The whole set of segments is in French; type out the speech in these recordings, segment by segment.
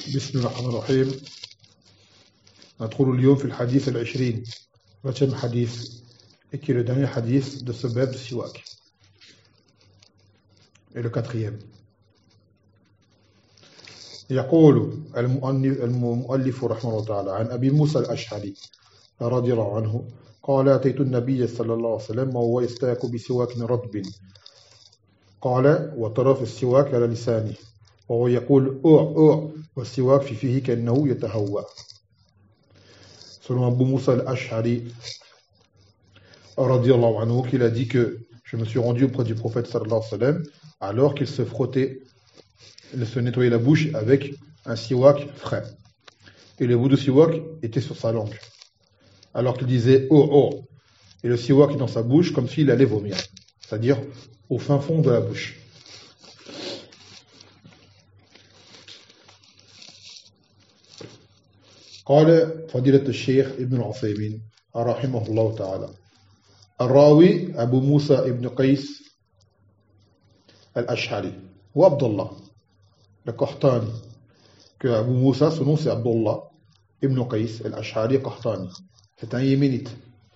بسم الله الرحمن الرحيم. ندخل اليوم في الحديث العشرين 20e hadith, et qui est le dernier hadith de ce bab de siwak, et le 4e. يقول المؤلف رحمه الله تعالى عن أبي موسى الأشعري رضي الله عنه قال أتيت النبي صلى الله عليه وسلم وهو يستاك بسواك رطب قال وطرف السواك على لسانه وهو يقول أوع والسواك في فيه كأنه يتهوى. Selon Abu Musa al-Ash'ari radiyallahu anhu, qu'il a dit que je me suis rendu auprès du prophète sallallahu alayhi wa sallam alors qu'il se frottait, il se nettoyait la bouche avec un siwak frais. Et le bout de siwak était sur sa langue. Alors qu'il disait oh, et le siwak est dans sa bouche comme s'il allait vomir, c'est-à-dire au fin fond de la bouche. قال فضيلة الشيخ ابن العثيمين رحمه الله تعالى الراوي أبو موسى ابن قيس الأشعري وعبد الله le Qahtani, que Abu Moussa, son nom c'est Abdullah ibn Qais al-Ash'ari Qahtani. C'est un yéménite.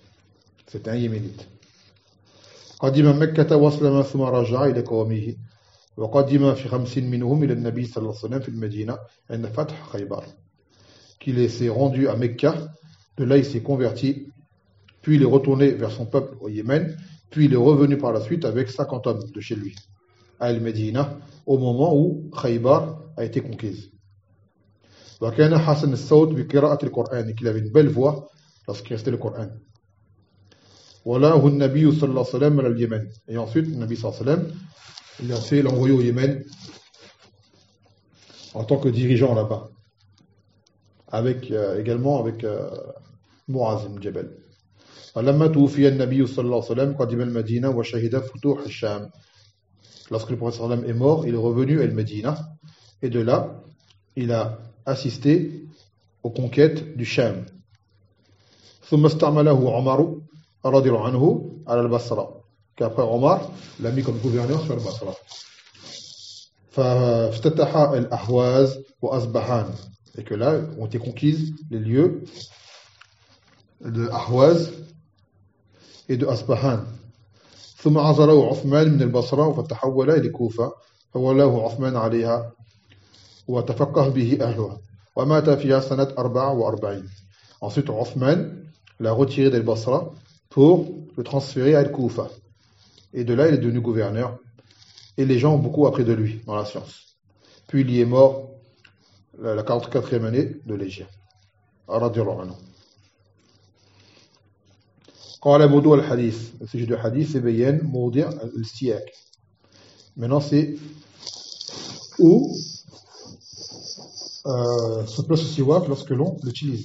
قدم مكة وأسلم ثم رجع إلى قومه وقدم في 50 منهم إلى النبي صلى الله عليه وسلم في المدينة عند فتح خيبر. Qu'il s'est rendu à Mecca, de là il s'est converti, puis il est retourné vers son peuple au Yémen, puis il est revenu par la suite avec 50 hommes de chez lui, à Al-Medina, au moment où Khaybar a été conquise. وكان حسن الصوت بقراءة القرآن, qu'il avait une belle voix lorsqu'il restait le Coran. ولاه النبي صلى الله عليه وسلم على اليمن. Et ensuite, le Nabi sallallahu alayhi wa sallam, il a fait l'envoyer au Yémen en tant que dirigeant là-bas, avec également avec Muaz ibn Jabal. فلما توفي النبي صلى الله عليه وسلم قدم المدينة وشهد فتوح الشام. Lorsque le prophète sallam est mort, il est revenu à Al-Medina, et de là, il a assisté aux conquêtes du Sham. ثم استعمله عمر رضي الله عنه على البصرة. Qu'après Omar l'a mis comme gouverneur sur le Basra. فافتتح الأهواز وأصبهان. Et que là ont été conquises les lieux de Ahwaz et de Asbahan. ثم عزله عثمان من البصرة فتحول إلى كوفة فولاه عثمان عليها وتفقه به أهلها ومات فيها سنة 44. Ensuite Othman l'a retiré del Basra pour le transférer à Al-Koufa, et de là il est devenu gouverneur, et les gens ont beaucoup appris de lui dans la science. Puis il y est mort la 44e année de l'Hégire. Radiallahu anhu. قال موضوع الحديث, le sujet du hadith, c'est bayan موضع الاستياك. Maintenant c'est où se place le siwak lorsque l'on l'utilise.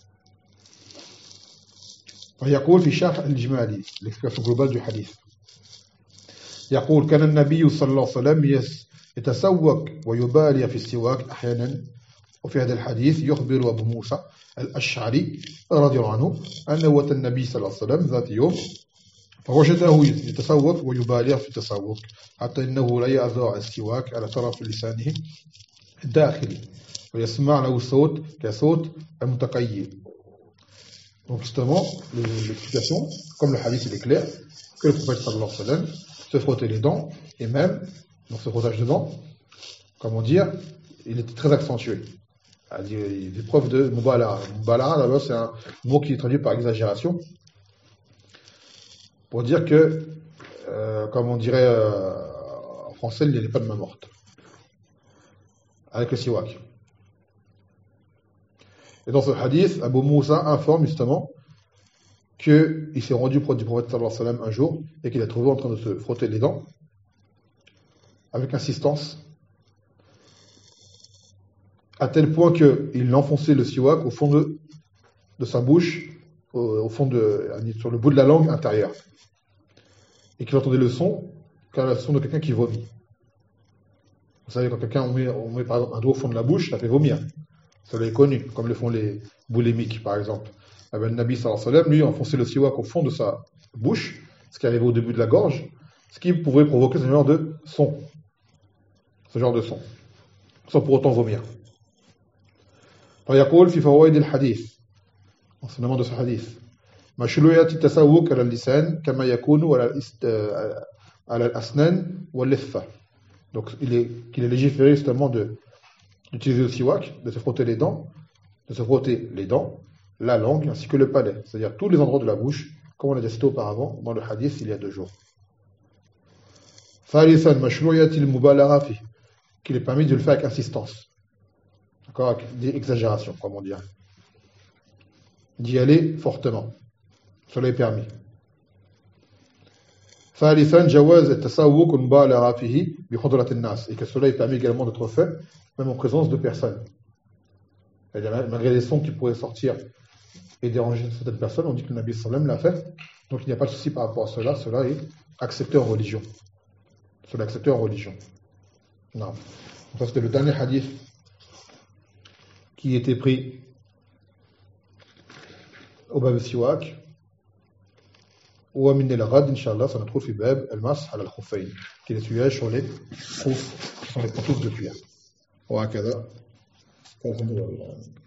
ويقول في شرح الإجمالي, l'explication globale du hadith. يقول كان النبي صلى الله عليه وسلم يتسوق ويبالي في السواك أحيانا. وفي هذا الحديث يخبر أبو موسى الأشعري رضي الله عنه أنه أتى النبي صلى الله عليه وسلم ذات يوم فوجده يتسوق ويبالغ في التسوق حتى إنه لا يضع السواك على طرف لسانه الداخلي ويسمع له صوت كصوت المتقيء. Donc justement, l'explication, comme le hadith il est clair, que le prophète sallallahu alayhi wa sallam se frottait les dents, et même dans ce frottage de dents, comment dire, il était très accentué. Il y a des preuves de mubala'a. Mubala'a, là-bas, c'est un mot qui est traduit par exagération, pour dire que, comme on dirait en français, il n'y a pas de main morte, avec le siwak. Et dans ce hadith, Abu Moussa informe justement qu'il s'est rendu près du prophète sallallahu alayhi wa sallam un jour, et qu'il a trouvé en train de se frotter les dents, avec insistance, à tel point qu'il enfonçait le siwak au fond de sa bouche, au fond sur le bout de la langue intérieure, et qu'il entendait le son de quelqu'un qui vomit. Vous savez, quand quelqu'un on met par exemple un doigt au fond de la bouche, ça fait vomir. Ça est connu, comme le font les boulémiques par exemple. Le Nabi sallallahu alayhi wa sallam, lui, enfonçait le siwak au fond de sa bouche, ce qui arrivait au début de la gorge, ce qui pouvait provoquer ce genre de son, sans pour autant vomir. فيقول في فوائد الحديث enseignement de ce hadith مشروعية التسوق على اللسان كما يكون على الأسنان واللثة. Donc qu'il est légiféré justement d'utiliser le siwak, de se frotter les dents, la langue ainsi que le palais, c'est-à-dire tous les endroits de la bouche, comme on a déjà cité auparavant dans le hadith il y a 2 jours. ثالثا مشروعية المبالغة فيه, qu'il est permis de le faire avec insistance, d'accord, avec des exagérations, comme on dirait, d'y aller fortement, cela est permis. ثالثا جواز التسوق والمبالغة فيه بحضرة الناس, et que cela est permis également d'être fait même en présence de personnes. Malgré les sons qui pourraient sortir et déranger certaines personnes, on dit que le Nabi sallam l'a fait, donc il n'y a pas de souci par rapport à cela, cela est accepté en religion. Cela est accepté en religion. Non. Ça c'était le dernier hadith qui était pris au bab siwak. ومن الغد إن شاء الله سندخل في باب المسح على الخفين, qui est l'essuyage sur les khouf, qui sont les pantoufles de cuir. وهكذا.